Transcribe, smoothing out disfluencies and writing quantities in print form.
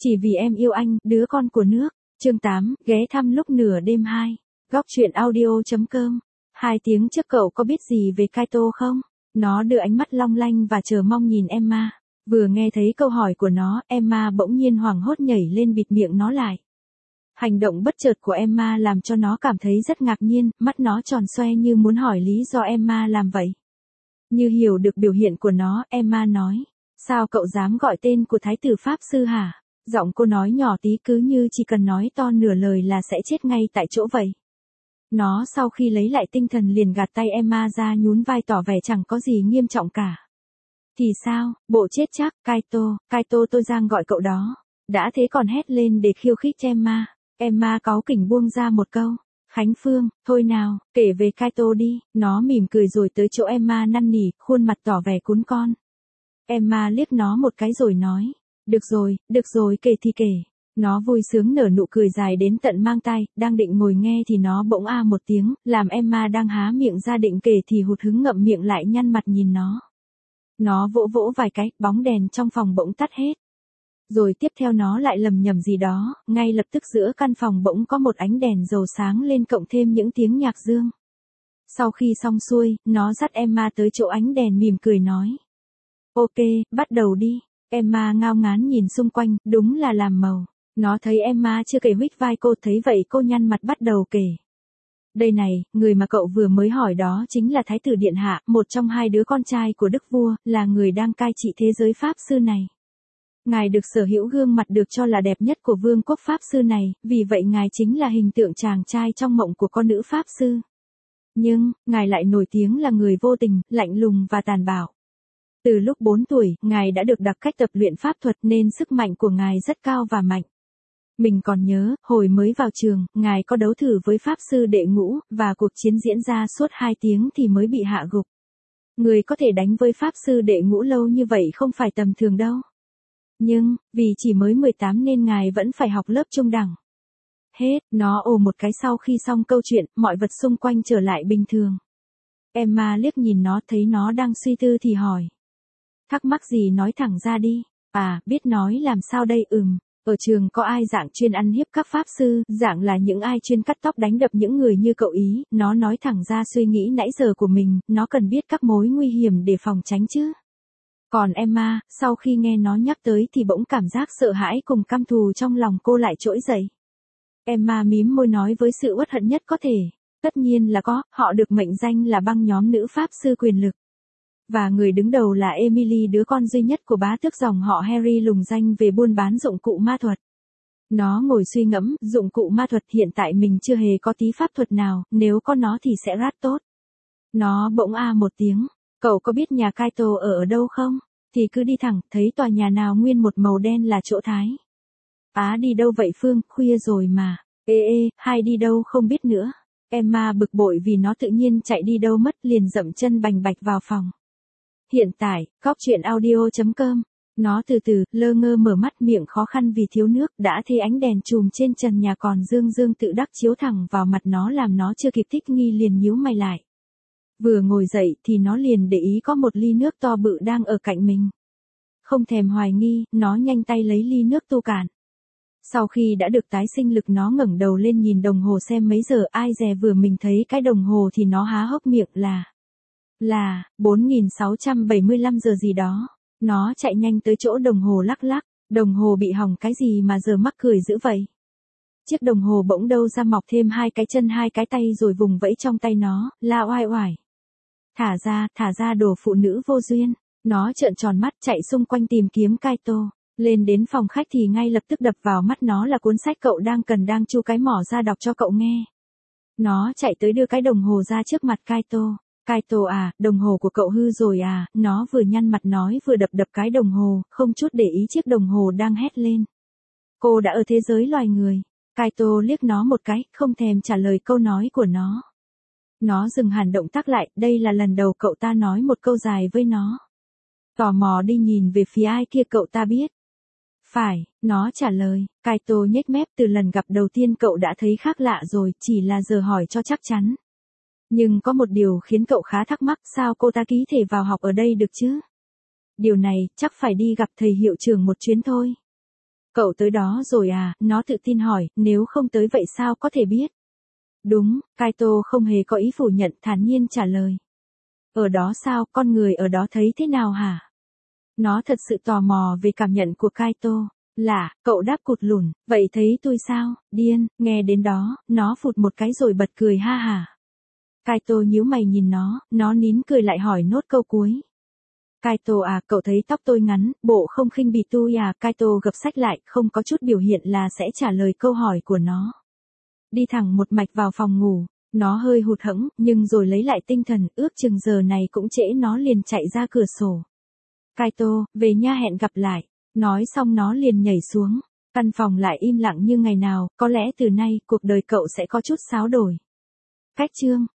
Chỉ vì em yêu anh, đứa con của nước. Chương 8, ghé thăm lúc nửa đêm 2. Góc chuyện audio.com. 2 tiếng trước cậu có biết gì về Kaito không? Nó đưa ánh mắt long lanh và chờ mong nhìn Emma. Vừa nghe thấy câu hỏi của nó, Emma bỗng nhiên hoảng hốt nhảy lên bịt miệng nó lại. Hành động bất chợt của Emma làm cho nó cảm thấy rất ngạc nhiên, mắt nó tròn xoe như muốn hỏi lý do Emma làm vậy. Như hiểu được biểu hiện của nó, Emma nói, sao cậu dám gọi tên của Thái tử Pháp Sư hả? Giọng cô nói nhỏ tí cứ như chỉ cần nói to nửa lời là sẽ chết ngay tại chỗ vậy. Nó sau khi lấy lại tinh thần liền gạt tay Emma ra nhún vai tỏ vẻ chẳng có gì nghiêm trọng cả. Thì sao, bộ chết chắc, Kaito tôi Giang gọi cậu đó. Đã thế còn hét lên để khiêu khích Emma. Emma cáu kỉnh buông ra một câu. Khánh Phương, thôi nào, kể về Kaito đi. Nó mỉm cười rồi tới chỗ Emma năn nỉ, khuôn mặt tỏ vẻ cún con. Emma liếc nó một cái rồi nói. Được rồi, kể thì kể. Nó vui sướng nở nụ cười dài đến tận mang tai, đang định ngồi nghe thì nó bỗng a một tiếng, làm Emma đang há miệng ra định kể thì hụt hứng ngậm miệng lại nhăn mặt nhìn nó. Nó vỗ vỗ vài cái, bóng đèn trong phòng bỗng tắt hết. Rồi tiếp theo nó lại lầm nhầm gì đó, ngay lập tức giữa căn phòng bỗng có một ánh đèn dầu sáng lên cộng thêm những tiếng nhạc dương. Sau khi xong xuôi, nó dắt Emma tới chỗ ánh đèn mỉm cười nói. Ok, bắt đầu đi. Emma ngao ngán nhìn xung quanh, đúng là làm màu. Nó thấy Emma chưa kể huých vai cô, thấy vậy cô nhăn mặt bắt đầu kể. Đây này, người mà cậu vừa mới hỏi đó chính là Thái tử Điện Hạ, một trong 2 đứa con trai của Đức Vua, là người đang cai trị thế giới Pháp Sư này. Ngài được sở hữu gương mặt được cho là đẹp nhất của vương quốc Pháp Sư này, vì vậy ngài chính là hình tượng chàng trai trong mộng của con nữ Pháp Sư. Nhưng, ngài lại nổi tiếng là người vô tình, lạnh lùng và tàn bạo. Từ lúc 4 tuổi, ngài đã được đặc cách tập luyện pháp thuật nên sức mạnh của ngài rất cao và mạnh. Mình còn nhớ, hồi mới vào trường, ngài có đấu thử với Pháp Sư đệ ngũ, và cuộc chiến diễn ra suốt 2 tiếng thì mới bị hạ gục. Người có thể đánh với Pháp Sư đệ ngũ lâu như vậy không phải tầm thường đâu. Nhưng, vì chỉ mới 18 nên ngài vẫn phải học lớp trung đẳng. Hết, nó ồ một cái sau khi xong câu chuyện, mọi vật xung quanh trở lại bình thường. Emma liếc nhìn nó thấy nó đang suy tư thì hỏi. Thắc mắc gì nói thẳng ra đi. À, biết nói làm sao đây Ở trường có ai dạng chuyên ăn hiếp các pháp sư, dạng là những ai chuyên cắt tóc đánh đập những người như cậu ý, nó nói thẳng ra suy nghĩ nãy giờ của mình, nó cần biết các mối nguy hiểm để phòng tránh chứ. Còn Emma, sau khi nghe nó nhắc tới thì bỗng cảm giác sợ hãi cùng căm thù trong lòng cô lại trỗi dậy. Emma mím môi nói với sự uất hận nhất có thể. Tất nhiên là có, họ được mệnh danh là băng nhóm nữ pháp sư quyền lực. Và người đứng đầu là Emily, đứa con duy nhất của bá tước dòng họ Harry lừng danh về buôn bán dụng cụ ma thuật. Nó ngồi suy ngẫm, dụng cụ ma thuật hiện tại mình chưa hề có tí pháp thuật nào, nếu có nó thì sẽ rất tốt. Nó bỗng a một tiếng, cậu có biết nhà Kaito ở đâu không? Thì cứ đi thẳng, thấy tòa nhà nào nguyên một màu đen là chỗ Thái. Á đi đâu vậy Phương, khuya rồi mà. Hai đi đâu không biết nữa. Emma bực bội vì nó tự nhiên chạy đi đâu mất liền dậm chân bành bạch vào phòng. Hiện tại, góc chuyện audio.com. Nó từ từ, lơ ngơ mở mắt miệng khó khăn vì thiếu nước, đã thấy ánh đèn chùm trên trần nhà còn dương tự đắc chiếu thẳng vào mặt nó làm nó chưa kịp thích nghi liền nhíu mày lại. Vừa ngồi dậy thì nó liền để ý có một ly nước to bự đang ở cạnh mình. Không thèm hoài nghi, nó nhanh tay lấy ly nước tu cạn. Sau khi đã được tái sinh lực nó ngẩng đầu lên nhìn đồng hồ xem mấy giờ, ai dè vừa mình thấy cái đồng hồ thì nó há hốc miệng là 4675 giờ gì đó. Nó chạy nhanh tới chỗ đồng hồ lắc, đồng hồ bị hỏng cái gì mà giờ mắc cười dữ vậy. Chiếc đồng hồ bỗng đâu ra mọc thêm 2 cái chân 2 cái tay rồi vùng vẫy trong tay nó, la oai oải. Thả ra đồ phụ nữ vô duyên. Nó trợn tròn mắt chạy xung quanh tìm kiếm Kaito. Lên đến phòng khách thì ngay lập tức đập vào mắt nó là cuốn sách cậu đang chu cái mỏ ra đọc cho cậu nghe. Nó chạy tới đưa cái đồng hồ ra trước mặt Kaito. Kaito à, đồng hồ của cậu hư rồi à, nó vừa nhăn mặt nói vừa đập cái đồng hồ, không chút để ý chiếc đồng hồ đang hét lên. Cô đã ở thế giới loài người. Kaito liếc nó một cái, không thèm trả lời câu nói của nó. Nó dừng hẳn động tác lại, đây là lần đầu cậu ta nói một câu dài với nó. Tò mò đi nhìn về phía ai kia cậu ta biết. Phải, nó trả lời. Kaito nhếch mép, từ lần gặp đầu tiên cậu đã thấy khác lạ rồi, chỉ là giờ hỏi cho chắc chắn. Nhưng có một điều khiến cậu khá thắc mắc, sao cô ta ký thể vào học ở đây được chứ? Điều này, chắc phải đi gặp thầy hiệu trưởng một chuyến thôi. Cậu tới đó rồi à, nó tự tin hỏi, nếu không tới vậy sao có thể biết? Đúng, Kaito không hề có ý phủ nhận, thản nhiên trả lời. Ở đó sao, con người ở đó thấy thế nào hả? Nó thật sự tò mò về cảm nhận của Kaito. Lạ, cậu đáp cụt lùn, vậy thấy tôi sao, điên, nghe đến đó, nó phụt một cái rồi bật cười ha hả. Kaito nhíu mày nhìn nó nín cười lại hỏi nốt câu cuối. Kaito à, cậu thấy tóc tôi ngắn, bộ không khinh bỉ tôi à, Kaito gập sách lại, không có chút biểu hiện là sẽ trả lời câu hỏi của nó. Đi thẳng một mạch vào phòng ngủ, nó hơi hụt hẫng, nhưng rồi lấy lại tinh thần, ước chừng giờ này cũng trễ nó liền chạy ra cửa sổ. Kaito, về nha hẹn gặp lại. Nói xong nó liền nhảy xuống. Căn phòng lại im lặng như ngày nào, có lẽ từ nay cuộc đời cậu sẽ có chút xáo đổi. Cách chương